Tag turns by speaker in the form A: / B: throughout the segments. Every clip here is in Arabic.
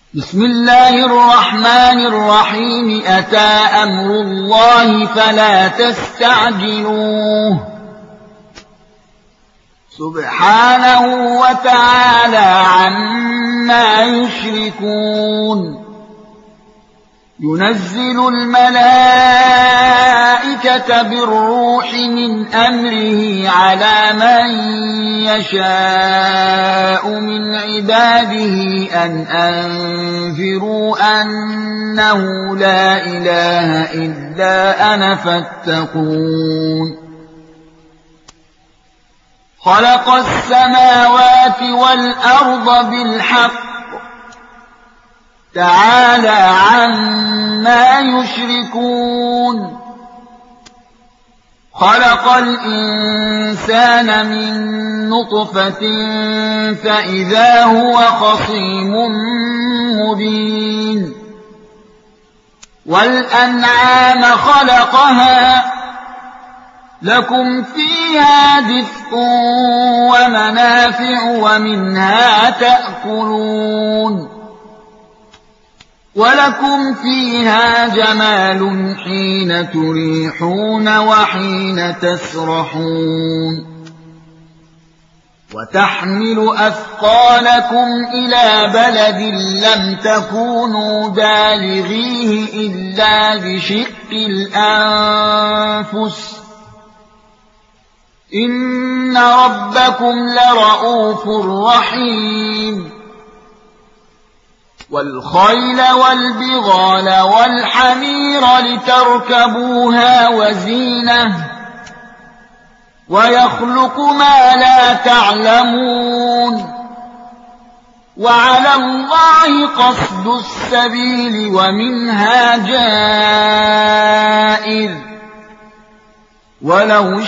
A: بسم الله الرحمن الرحيم أتى أمر الله فلا تستعجلوه سبحانه وتعالى عما يشركون ينزل الملائكة بالروح من أمره على من يشاء من عباده أن أنذروا أنه لا إله إلا أنا فاتقون خلق السماوات والأرض بالحق تعالى عما يشركون خلق الإنسان من نطفة فإذا هو خصيم مبين والأنعام خلقها لكم فيها دفء ومنافع ومنها تأكلون ولكم فيها جمال حين تريحون وحين تسرحون وتحمل أثقالكم إلى بلد لم تكونوا بالغيه إلا بشق الأنفس إن ربكم لرؤوف رحيم والخيل والبغال والحمير لتركبوها وزينة ويخلق ما لا تعلمون وعلى الله قصد السبيل ومنها جائر ولو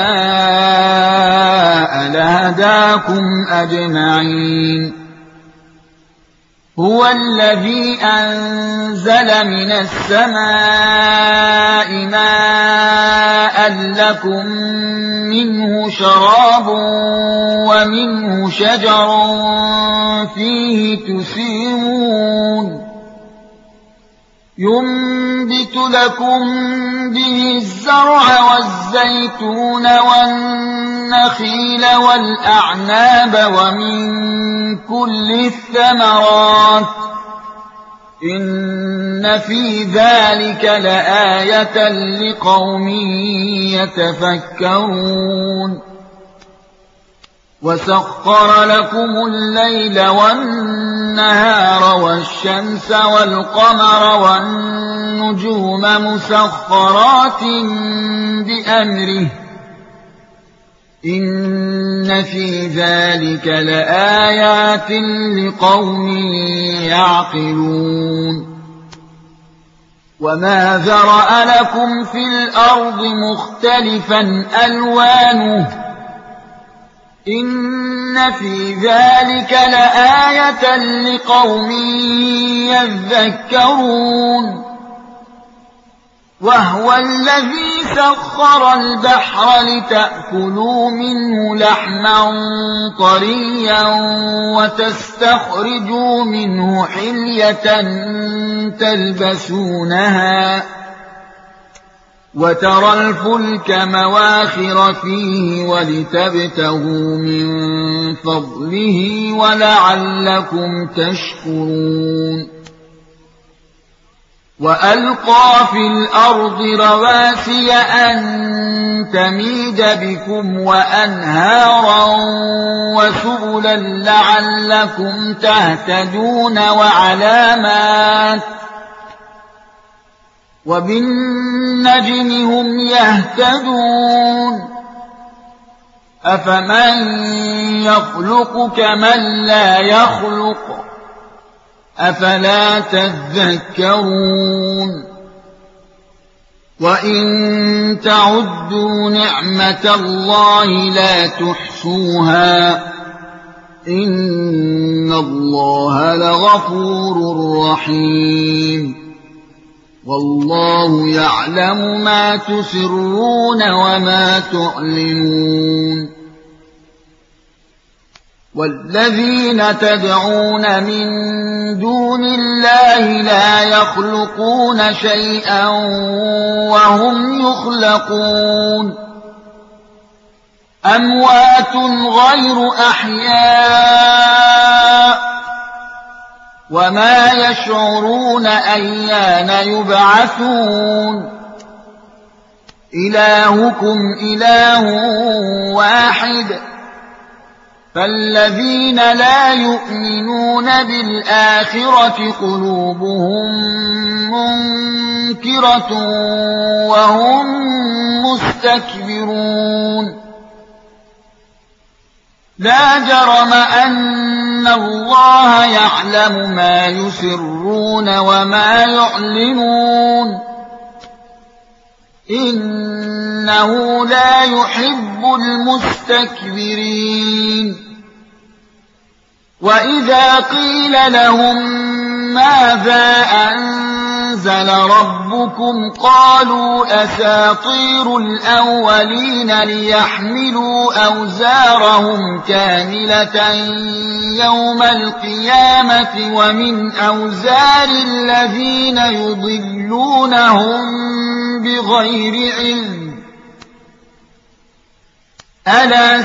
A: شاء لهداكم أجمعين هو الذي أنزل من السماء ماء لكم منه شراب ومنه شجر فيه تسيمون ينبت لكم به الزرع والزيتون والنخيل والأعناب ومن كل الثمرات إن في ذلك لآية لقوم يتفكرون وسخر لكم الليل والنهار والشمس والقمر والنجوم مسخرات بأمره إن في ذلك لآيات لقوم يعقلون وما ذرأ لكم في الأرض مختلفا ألوانه إن في ذلك لآية لقوم يذكرون وهو الذي سخر البحر لتأكلوا منه لحما طريا وتستخرجوا منه حلية تلبسونها وترى الفلك مواخر فيه ولتبتغوا من فضله ولعلكم تشكرون وألقى في الأرض رواسي أن تميد بكم وأنهارا وسبلا لعلكم تهتدون وعلامات وبالنجم هم يهتدون أفمن يخلق كمن لا يخلق أفلا تذكرون وإن تعدوا نعمة الله لا تحصوها إن الله لغفور رحيم والله يعلم ما تسرون وما تعلنون والذين تدعون من دون الله لا يخلقون شيئا وهم يخلقون أموات غير أحياء وما يشعرون أيان يبعثون إلهكم إله واحد فالذين لا يؤمنون بالآخرة قلوبهم منكرة وهم مستكبرون لا جرم أن الله يعلم ما يسرون وما يعلنون إنه لا يحب المستكبرين وإذا قيل لهم ماذا أنزل ربكم قالوا أساطير الأولين ليحملوا أوزارهم كاملة يوم القيامة ومن أوزار الذين يضلونهم بغير علم ألا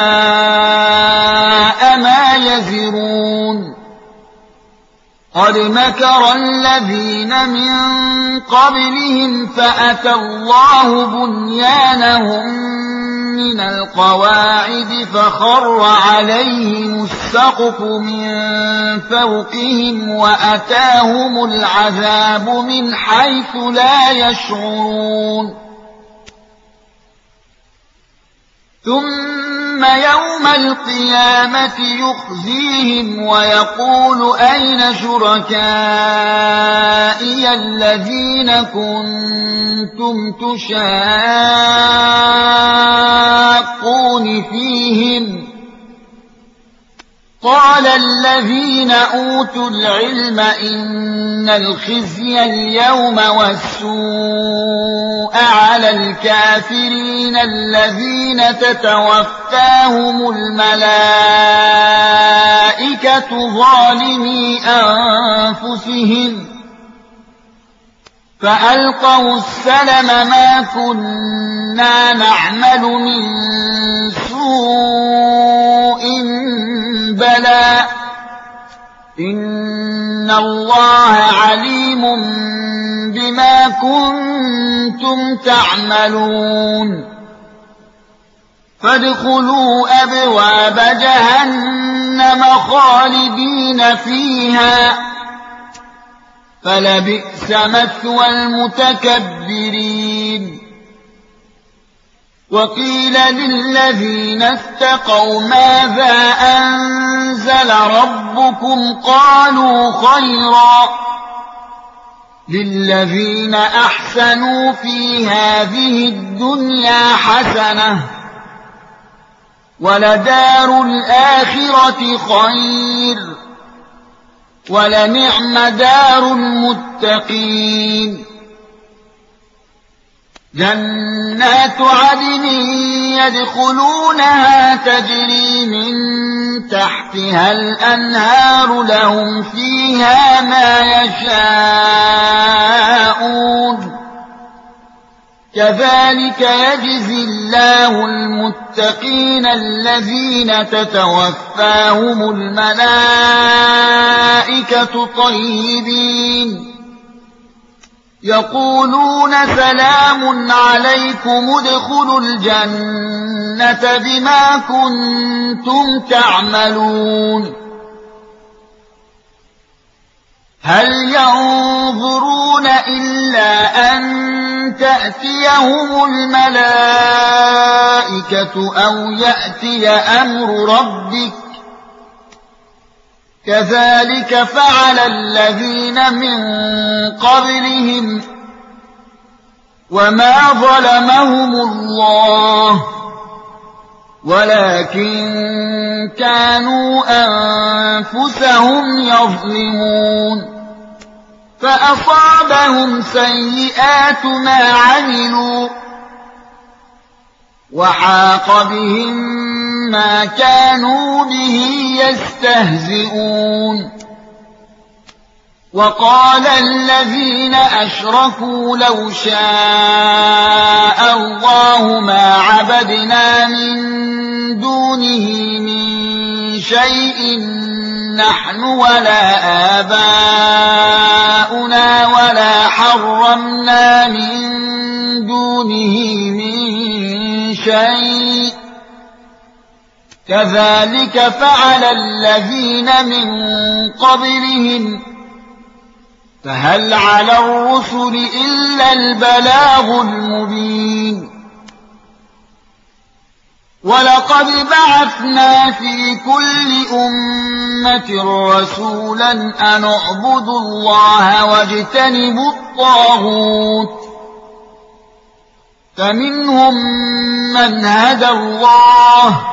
A: ساء ما يزرون قد مكر الذين من قبلهم فأتى الله بنيانهم من القواعد فخر عليهم السقف من فوقهم وأتاهم العذاب من حيث لا يشعرون ثم يوم القيامة يخزيهم ويقول أين شركائي الذين كنتم تشاقون فيهم قال الذين أوتوا العلم إن الخزي اليوم والسوء على الكافرين الذين تتوفاهم الملائكة ظالمي أنفسهم فألقوا السلم ما كنا نعمل من سوء بلى إن الله عليم بما كنتم تعملون فادخلوا أبواب جهنم خالدين فيها فلبئس مثوى المتكبرين وقيل للذين اتقوا ماذا أنزل ربكم قالوا خيرا للذين أحسنوا في هذه الدنيا حسنة ولدار الآخرة خير ولنعم دار المتقين جنات عدن يدخلونها تجري من تحتها الأنهار لهم فيها ما يشاءون كذلك يجزي الله المتقين الذين تتوفاهم الملائكة طيبين يقولون سلام عليكم ادخلوا الجنة بما كنتم تعملون هل ينظرون إلا أن تأتيهم الملائكة أو يأتي أمر ربك كذلك فعل الذين من قبلهم وما ظلمهم الله ولكن كانوا أنفسهم يظلمون فأصابهم سيئات ما عملوا وحاق بهم ما كانوا به يستهزئون وقال الذين أشركوا لو شاء الله ما عبدنا من دونه من شيء نحن ولا آباؤنا ولا حرمنا من دونه من شيء كذلك فعل الذين من قبلهم فهل على الرسل إلا البلاغ المبين ولقد بعثنا في كل أمة رسولا أن اعبدوا الله واجتنبوا الطاغوت فمنهم من هدى الله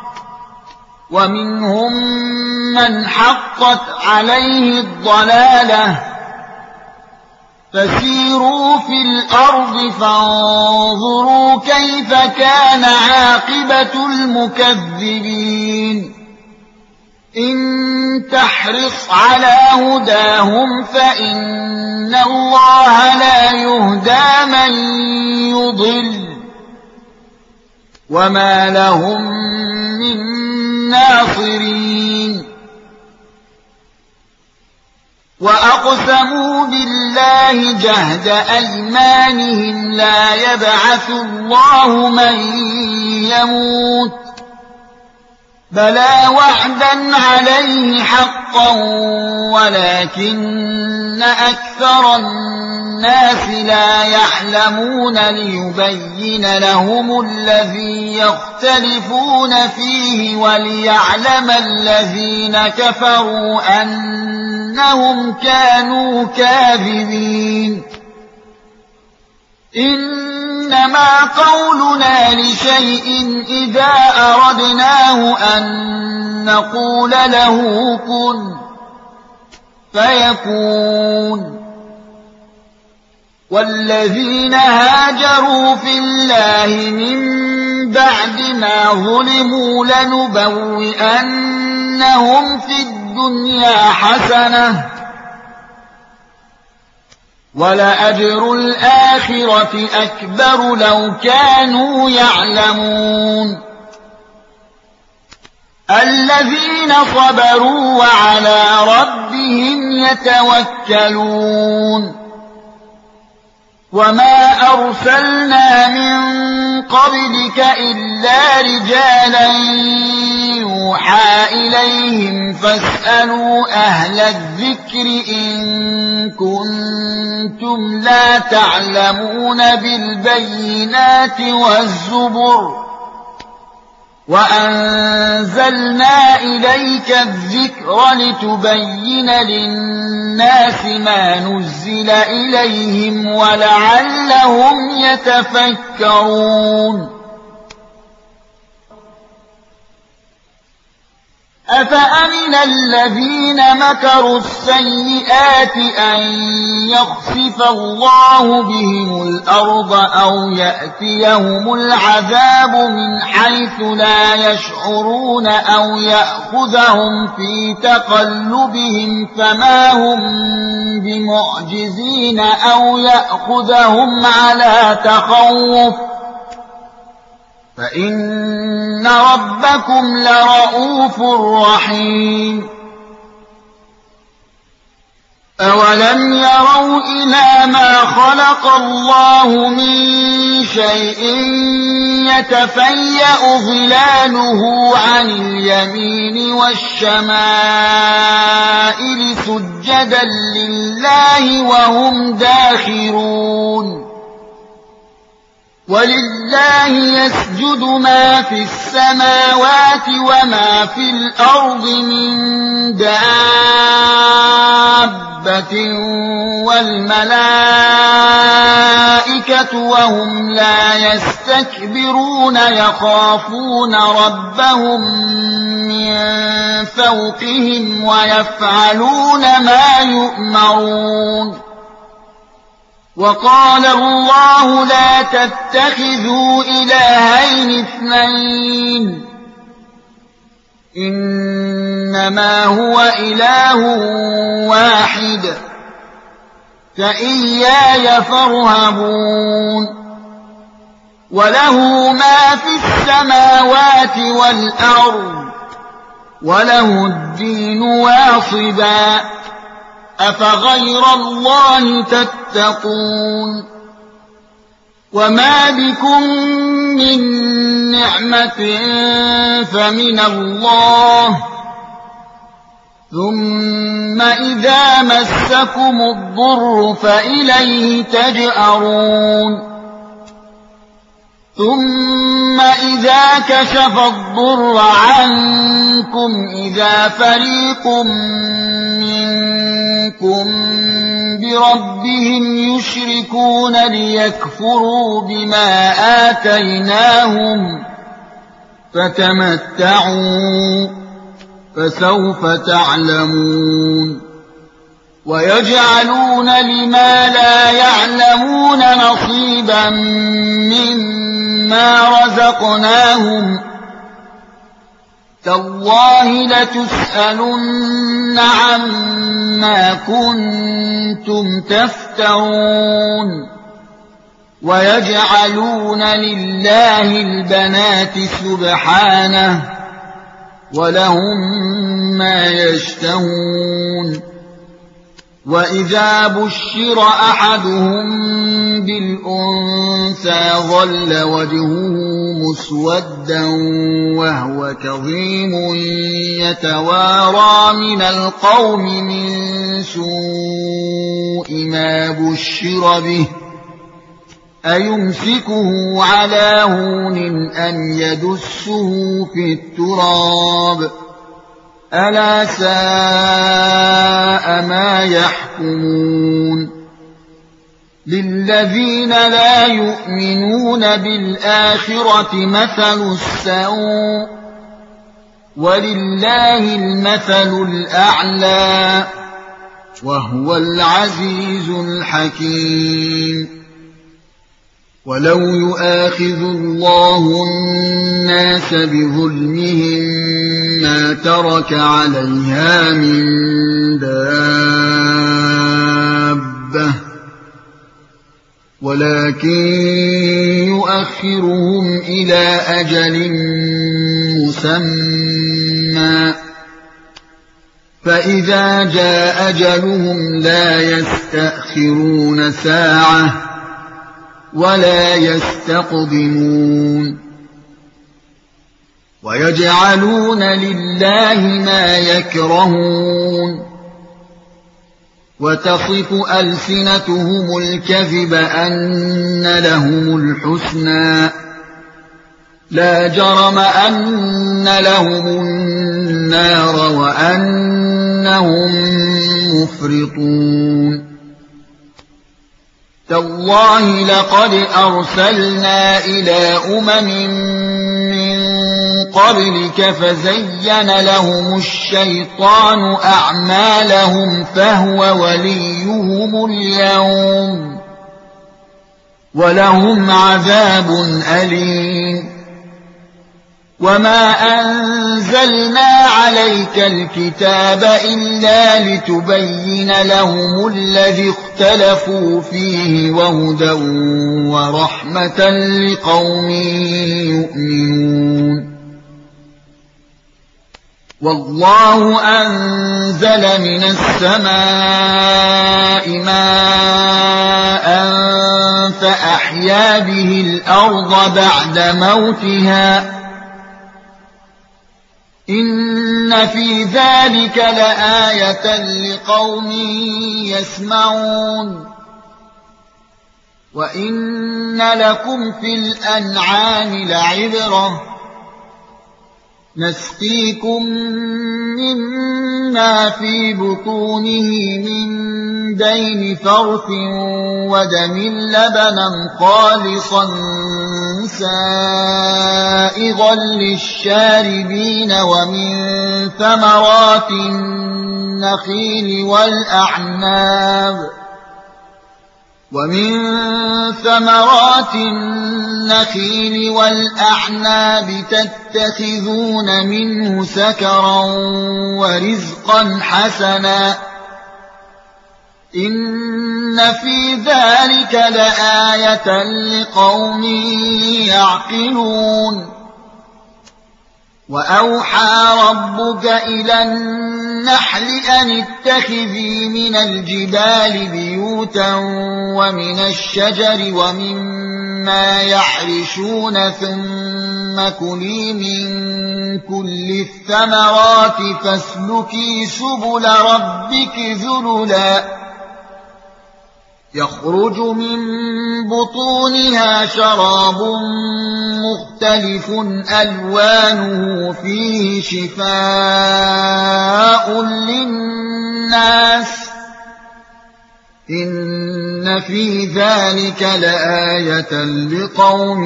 A: ومنهم من حقت عليه الضلالة فسيروا في الأرض فانظروا كيف كان عاقبة المكذبين إن تحرص على هداهم فإن الله لا يهدى من يضل وما لهم من ناصرين وأقسموا بالله جهد أيمانهم لا يبعث الله من يموت بلى وعدا عليه حقا ولكن أكثر الناس لا يعلمون ليبين لهم الذي يختلفون فيه وليعلم الذين كفروا أنهم كانوا كاذبين إنما قولنا لشيء إذا أردناه أن نقول له كن فيكون والذين هاجروا في الله من بعد ما ظلموا لنبوئنهم في الدنيا حسنة ولأجر الآخرة أكبر لو كانوا يعلمون الذين صبروا وعلى ربهم يتوكلون وما أرسلنا من قبلك إلا رجالا يوحى إليهم فاسألوا أهل الذكر إن كنتم لا تعلمون بالبينات والزبر وأنزلنا إليك الذكر لتبين للناس ما نزل إليهم ولعلهم يتفكرون أفأمن الذين مكروا السيئات أن يخسف الله بهم الأرض أو يأتيهم العذاب من حيث لا يشعرون أو يأخذهم في تقلبهم فما هم بمعجزين أو يأخذهم على تخوف فإن ربكم لرؤوف رحيم أولم يروا إلى ما خلق الله من شيء يتفيأ ظلاله عن اليمين والشمائل سجدا لله وهم داخرون ولله يسجد ما في السماوات وما في الأرض من دابة والملائكة وهم لا يستكبرون يخافون ربهم من فوقهم ويفعلون ما يؤمرون وقال الله لا تتخذوا إلهين اثنين إنما هو إله واحد فإياي فارهبون وله ما في السماوات والأرض وله الدين واصبا أفغير الله تتقون وما بكم من نعمة فمن الله ثم إذا مسكم الضر فإليه تجأرون ثم إذا كشف الضر عنكم إذا فريق منكم بربهم يشركون ليكفروا بما آتيناهم فتمتعوا فسوف تعلمون ويجعلون لما لا يعلمون نصيبا مما رزقناهم تالله لتسألن عما كنتم تفترون ويجعلون لله البنات سبحانه ولهم ما يشتهون وإذا بشر أحدهم بالأنثى ظل وجهه مسودا وهو كظيم يتوارى من القوم من سوء ما بشر به أيمسكه على هون أم يدسه في التراب ألا ساء ما يحكمون للذين لا يؤمنون بالآخرة مثل السوء ولله المثل الأعلى وهو العزيز الحكيم ولو يؤاخذ الله الناس بظلمهم ما ترك عليها من دابة ولكن يؤخرهم إلى أجل مسمى فإذا جاء أجلهم لا يستأخرون ساعة ولا يستقدمون ويجعلون لله ما يكرهون وتصف ألسنتهم الكذب أن لهم الحسنى لا جرم أن لهم النار وأنهم مفرطون تالله لقد أرسلنا إلى من قبلك فزين لهم الشيطان أعمالهم فهو وليهم اليوم ولهم عذاب أليم وما أنزلنا عليك الكتاب إلا لتبين لهم الذي اختلفوا فيه وهدى ورحمة لقوم يؤمنون والله أنزل من السماء ماء فأحيا به الأرض بعد موتها إن في ذلك لآية لقوم يسمعون وإن لكم في الأنعام لعبرة نسقيكم مما في بطونه من بين فرث ودم لبنا خالصا سائغا للشاربين ومن ثمرات النخيل والأعناب ومن ثمرات النخيل والأعناب تتخذون منه سكرا ورزقا حسنا إن في ذلك لآية لقوم يعقلون وأوحى ربك إلى النحل أن اتخذي من الجبال بيوتا ومن الشجر ومما يعرشون ثم كلي من كل الثمرات فاسلكي سبل ربك ذللا يخرج من بطونها شراب مختلف ألوانه فيه شفاء للناس إن في ذلك لآية لقوم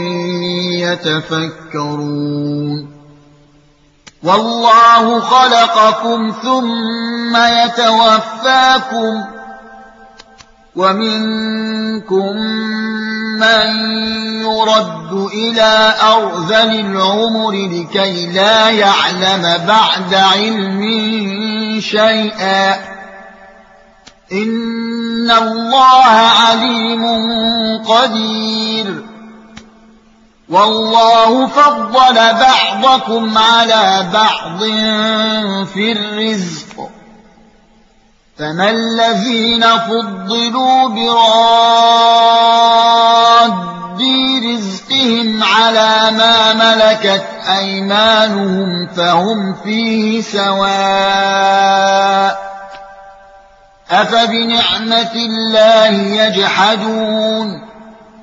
A: يتفكرون والله خلقكم ثم يتوفاكم ومنكم من يرد إلى أرذل العمر لكي لا يعلم بعد علم شيئا إن الله عليم قدير والله فضل بعضكم على بعض في الرزق فما الذين فضلوا براد رزقهم على ما ملكت أيمانهم فهم فيه سواء أفبنعمة الله يجحدون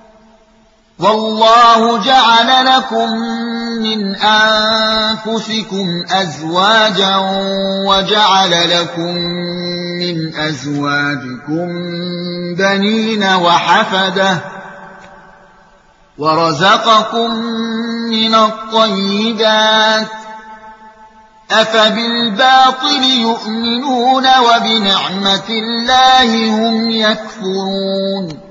A: والله جعل لكم من أنفسكم أزواجا وجعل لكم من أزواجكم بنين وحفدة ورزقكم من الطيبات أفبالباطل يؤمنون وبنعمة الله هم يكفرون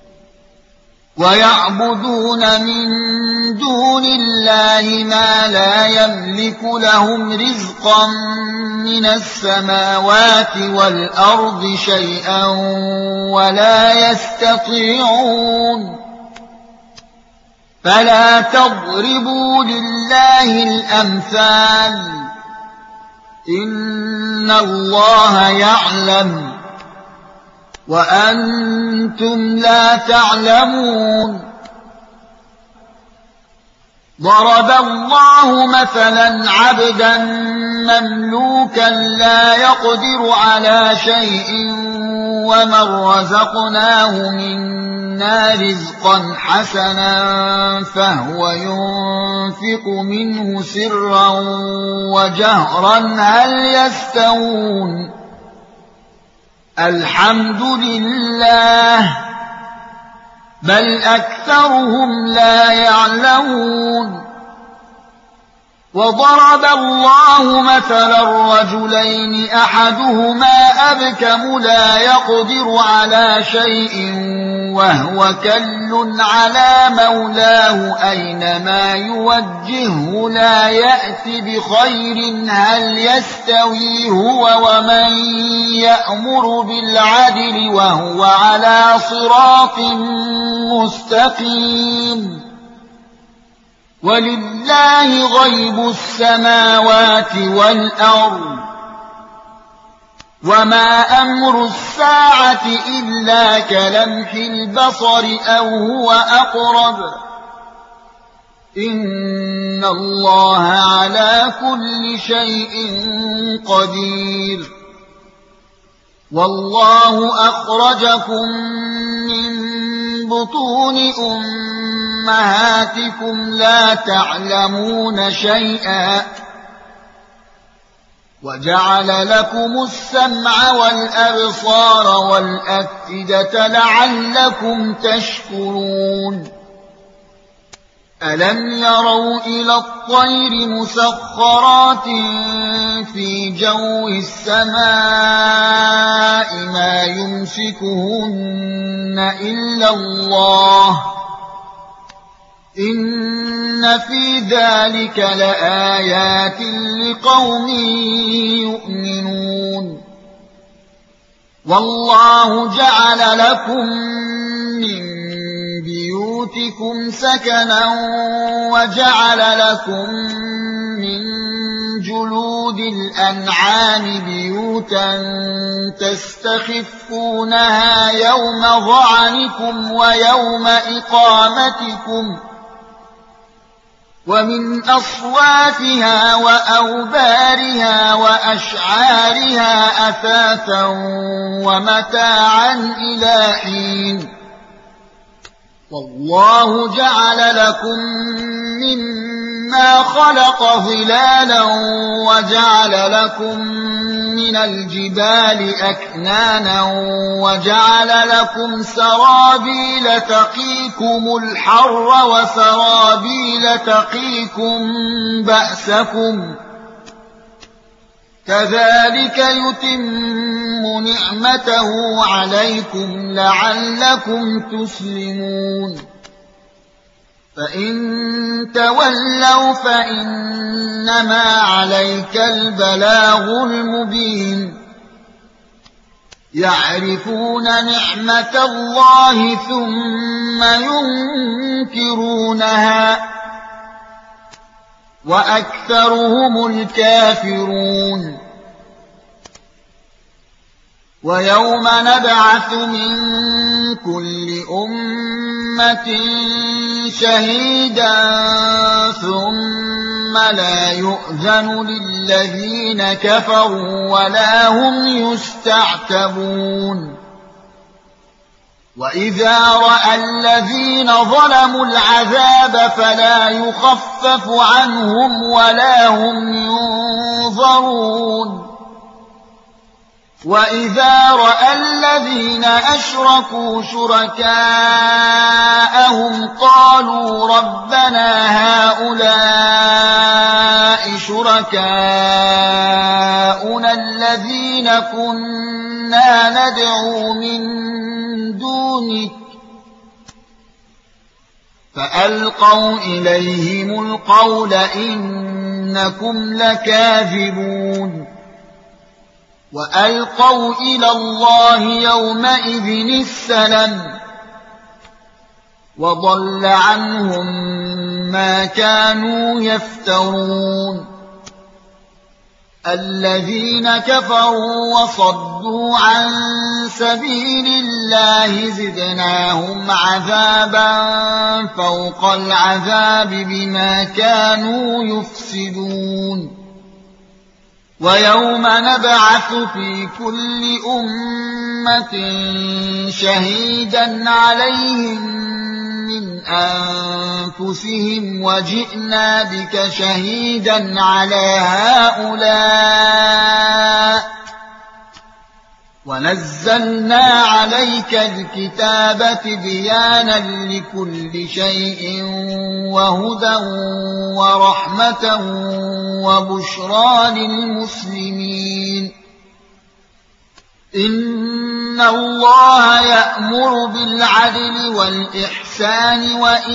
A: ويعبدون من دون الله ما لا يملك لهم رزقا من السماوات والأرض شيئا ولا يستطيعون فلا تضربوا لله الأمثال إن الله يعلم وأنتم لا تعلمون ضرب الله مثلا عبدا مملوكا لا يقدر على شيء ومن رزقناه منا رزقا حسنا فهو ينفق منه سرا وجهرا هل يستوون الحمد لله بل أكثرهم لا يعلمون وضرب الله مثلا رجلين أحدهما أبكم لا يقدر على شيء وهو كل على مولاه أينما يوجهه لا يأتي بخير هل يستوي هو ومن يأمر بالعدل وهو على صراط مستقيم ولله غيب السماوات والأرض وما أمر الساعة إلا كلمح البصر أو هو أقرب إن الله على كل شيء قدير والله أخرجكم من بطون أمهاتكم لا تعلمون شيئا وجعل لكم السمع والأبصار والأفئدة لعلكم تشكرون ألم يروا إلى الطير مسخرات في جو السماء ما يمسكهن إلا الله إن في ذلك لآيات لقوم يؤمنون والله جعل لكم من بيوتكم سكنا وجعل لكم من جلود الأنعام بيوتا تستخفونها يوم ظعنكم ويوم إقامتكم ومن أصوافها وأوبارها وأشعارها أثاثا ومتاعا إلى حين والله جعل لكم مما خلق ظلالا وجعل لكم من الجبال أكنانا وجعل لكم سرابيل تقيكم الحر وسرابيل تقيكم بأسكم كذلك يتم نعمته عليكم لعلكم تسلمون فإن تولوا فإنما عليك البلاغ المبين يعرفون نعمة الله ثم ينكرونها وأكثرهم الكافرون ويوم نبعث من كل أمة شهيدا ثم لا يؤذن للذين كفروا ولا هم يستعتبون وإذا رأى الذين ظلموا العذاب فلا يخفف عنهم ولا هم ينظرون وإذا رأى الذين أشركوا شركاءهم قالوا ربنا هؤلاء شركاؤنا الذين كنا ندعو من دونك فألقوا إليهم القول إنكم لكاذبون وألقوا إلى الله يومئذ السلام وضل عنهم ما كانوا يفترون الذين كفروا وصدوا عن سبيل الله زدناهم عذابا فوق العذاب بما كانوا يفسدون ويوم نبعث في كل أمة شهيدا عليهم من أنفسهم وجئنا بك شهيدا على هؤلاء ونزلنا عليك الكتاب تبيانا لكل شيء وهدى ورحمة وبشرى للمسلمين إن الله يأمر بالعدل والإحسان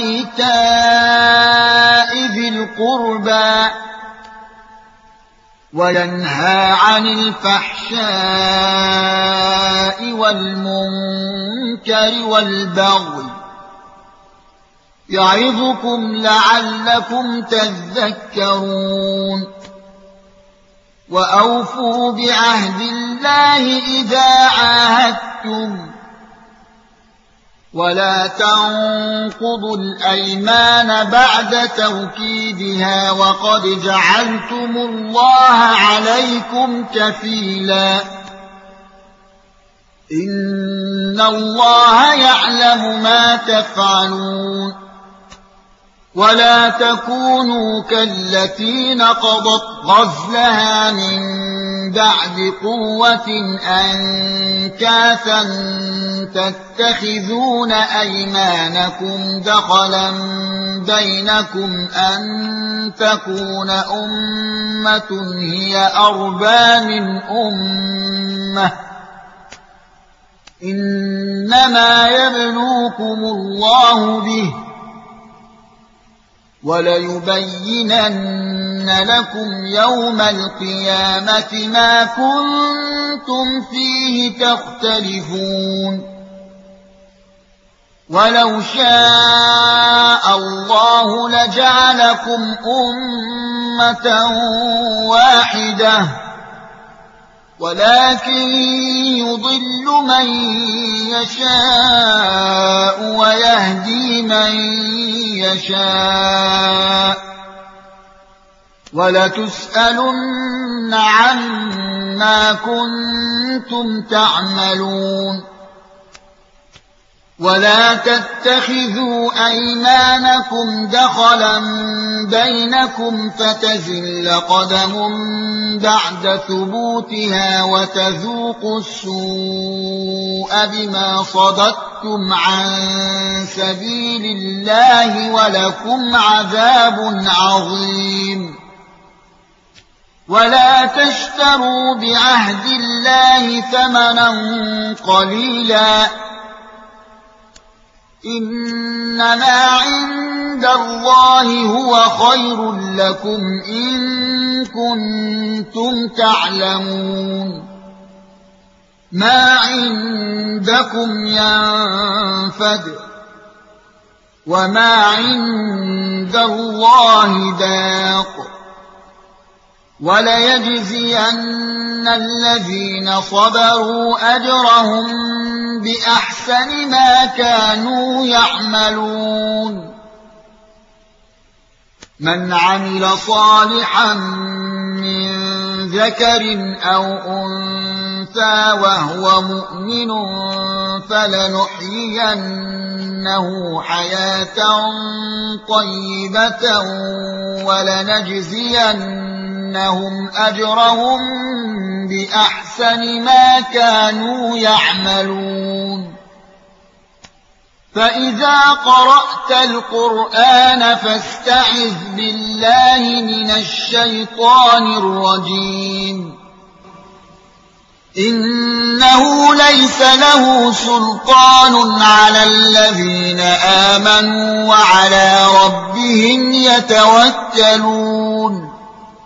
A: وإيتاء ذي القربى وينهى عن الفحشاء والمنكر والبغي يعظكم لعلكم تذكرون وأوفوا بعهد الله إذا عاهدتم ولا تنقضوا الأيمان بعد توكيدها وقد جعلتم الله عليكم كفيلا إن الله يعلم ما تفعلون ولا تكونوا كالتي نقضت غزلها من بعد قوة أنكاثا تتخذون أيمانكم دخلا بينكم أن تكون أمة هي أربى من أمة إنما يبلوكم الله به وليبينن لكم يوم القيامة ما كنتم فيه تختلفون ولو شاء الله لجعلكم أمة واحدة ولكن يضل من يشاء ويهدي من يشاء ولتسألن عما كنتم تعملون ولا تتخذوا أيمانكم دخلا بينكم فتزل قدم بعد ثبوتها وتذوقوا السوء بما صددتم عن سبيل الله ولكم عذاب عظيم ولا تشتروا بعهد الله ثمنا قليلا إنما عند الله هو خير لكم إن كنتم تعلمون ما عندكم ينفد وما عند الله باق وليجزين الذين صبروا أجرهم بأحسن ما كانوا يعملون من عمل صالحا من ذكر أو أنثى وهو مؤمن فلنحيينه حياة طيبة ولنجزينهم أجرهم بأحسن ما كانوا يعملون فإذا قرأت القرآن فاستعذ بالله من الشيطان الرجيم إنه ليس له سلطان على الذين آمنوا وعلى ربهم يتوكلون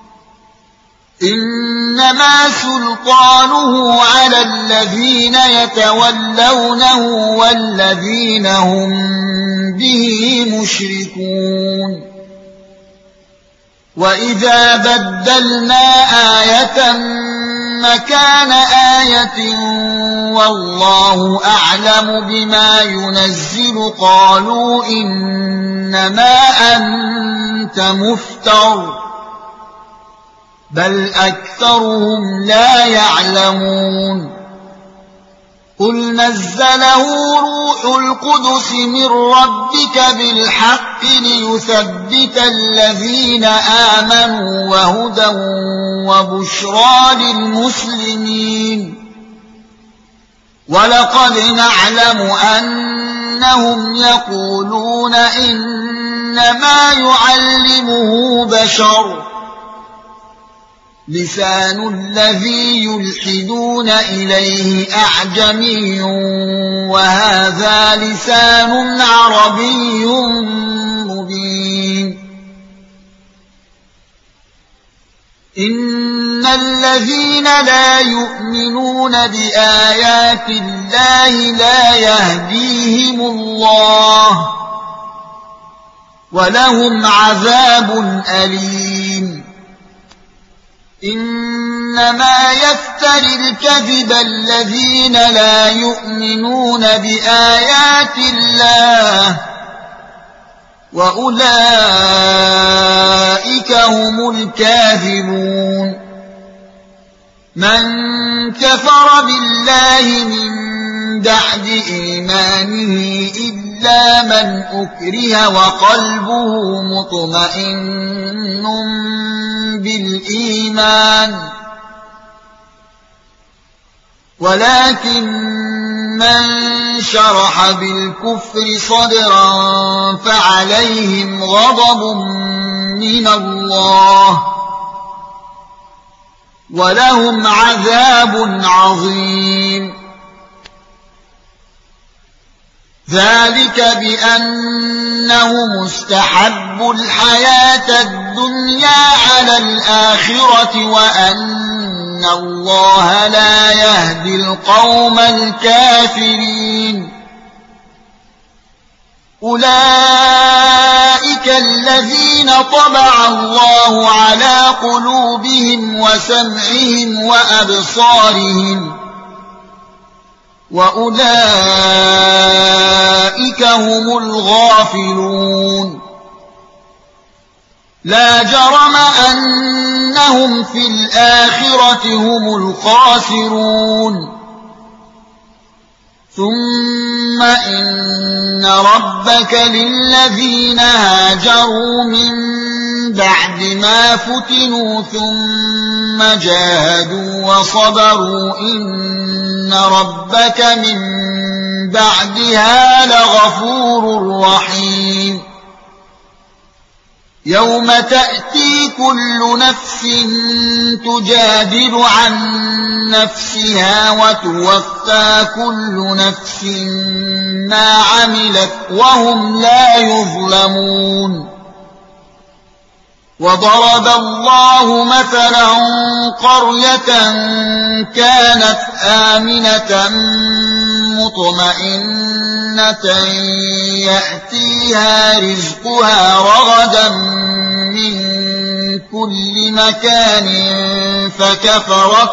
A: إنما سلطانه على الذين يتولونه والذين هم به مشركون وإذا بدلنا آية مكان آية والله أعلم بما ينزل قالوا إنما أنت مفتر بل أكثرهم لا يعلمون قل نزله روح القدس من ربك بالحق ليثبت الذين آمنوا وهدى وبشرى للمسلمين ولقد نعلم أنهم يقولون إنما يعلمه بشر لسان الذي يلحدون إليه أعجمي وهذا لسان عربي مبين إن الذين لا يؤمنون بآيات الله لا يهديهم الله ولهم عذاب أليم إنما يفتري الكذب الذين لا يؤمنون بآيات الله وأولئك هم الكاذبون من كفر بالله من بعد إيمانه إلا من أكره وقلبه مطمئن بالإيمان ولكن من شرح بالكفر صدرا فعليهم غضب من الله ولهم عذاب عظيم ذلك بأنه مستحب الحياة الدنيا على الآخرة وأن الله لا يهدي القوم الكافرين أولئك الذين طبع الله على قلوبهم وسمعهم وأبصارهم وأولئك هم الغافلون لا جرم أنهم في الآخرة هم الخاسرون ثم إن ربك للذين هاجروا من بعد ما فتنوا ثم جاهدوا وصبروا إن ربك من بعدها لغفور رحيم يوم تأتي كل نفس تجادل عن نفسها وتوفى كل نفس ما عملت وهم لا يظلمون وضرب الله مثلا قرية كانت آمنة مطمئنة يأتيها رزقها رغدا من كل مكان فكفرت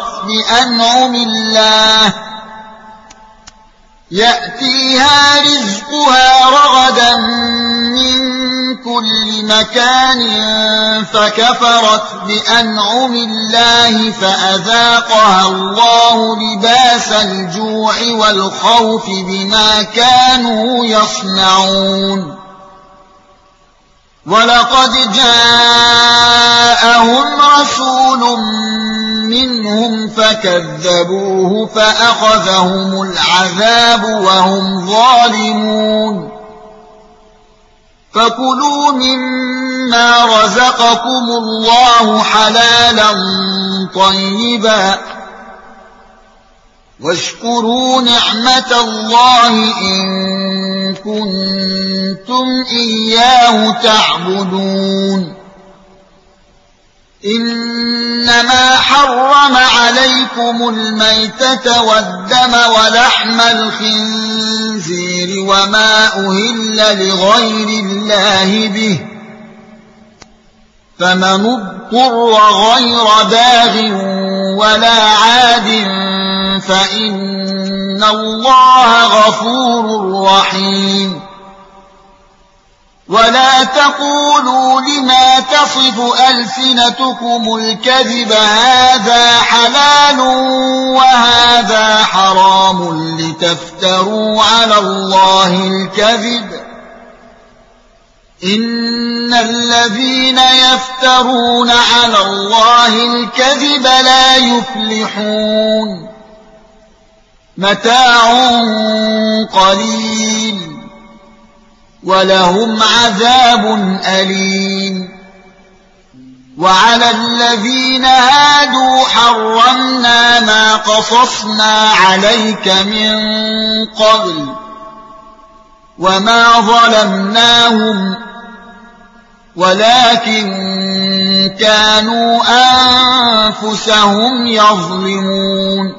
A: بأنعم الله فأذاقها الله لباس الجوع والخوف بما كانوا يصنعون ولقد جاءهم رسول منهم فكذبوه فأخذهم العذاب وهم ظالمون فكلوا مما رزقكم الله حلالا طيبا واشكروا نعمة الله إن كنتم إياه تعبدون إنما حرم عليكم الميتة والدم ولحم الخنزير وما أهل لغير الله به فمن اضطر غير باغ ولا عاد فإن الله غفور رحيم ولا تقولوا لما تصف ألسنتكم الكذب هذا حلال وهذا حرام لتفتروا على الله الكذب إن الذين يفترون على الله الكذب لا يفلحون متاع قليل ولهم عذاب أليم وعلى الذين هادوا حرمنا ما قصصنا عليك من قبل وما ظلمناهم ولكن كانوا أنفسهم يظلمون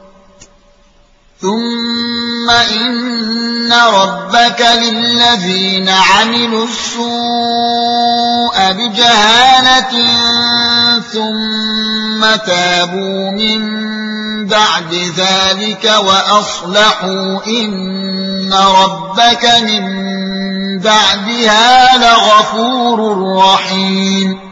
A: ثم إن ربك للذين عملوا السوء بجهالة ثم تابوا من بعد ذلك وأصلحوا إن ربك من بعدها لغفور رحيم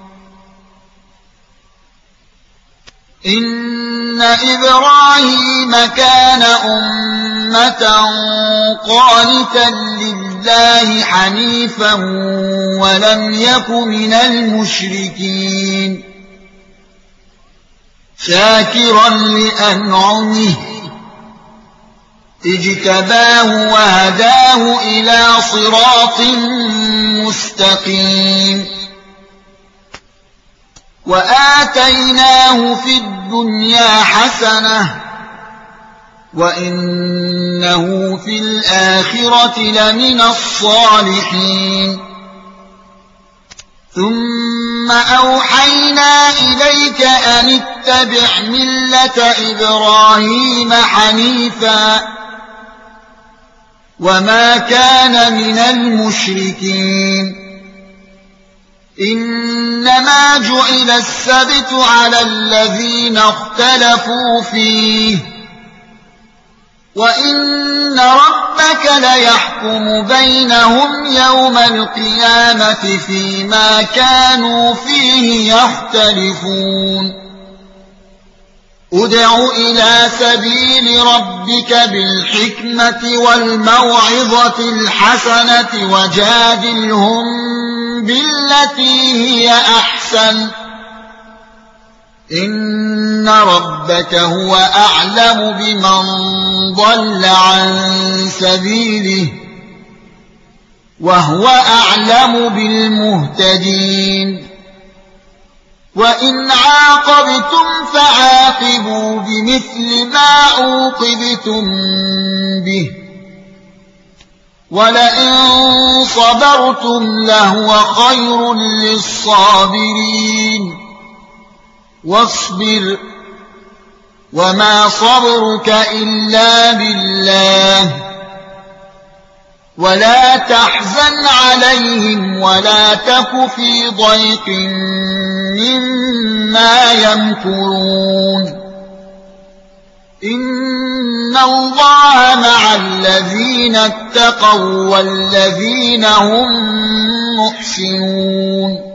A: إن إبراهيم كان أمة قانتا لله حنيفا ولم يك من المشركين شاكرا لأنعمه اجتباه وهداه إلى صراط مستقيم وآتيناه في الدنيا حسنة وإنه في الآخرة لمن الصالحين ثم أوحينا إليك أن اتبع ملة إبراهيم حنيفا وما كان من المشركين إنما جعل السبت على الذين اختلفوا فيه وإن ربك ليحكم بينهم يوم القيامة فيما كانوا فيه يختلفون ادع إلى سبيل ربك بالحكمة والموعظة الحسنة وجادلهم بالتي هي أحسن إن ربك هو أعلم بمن ضل عن سبيله وهو أعلم بالمهتدين وإن عاقبتم فعاقبوا بمثل ما عوقبتم به ولئن صبرتم لهو خير للصابرين واصبر وما صبرك إلا بالله ولا تحزن عليهم ولا تك في ضيق مما يمكرون إن الله مع الذين اتقوا والذين هم محسنون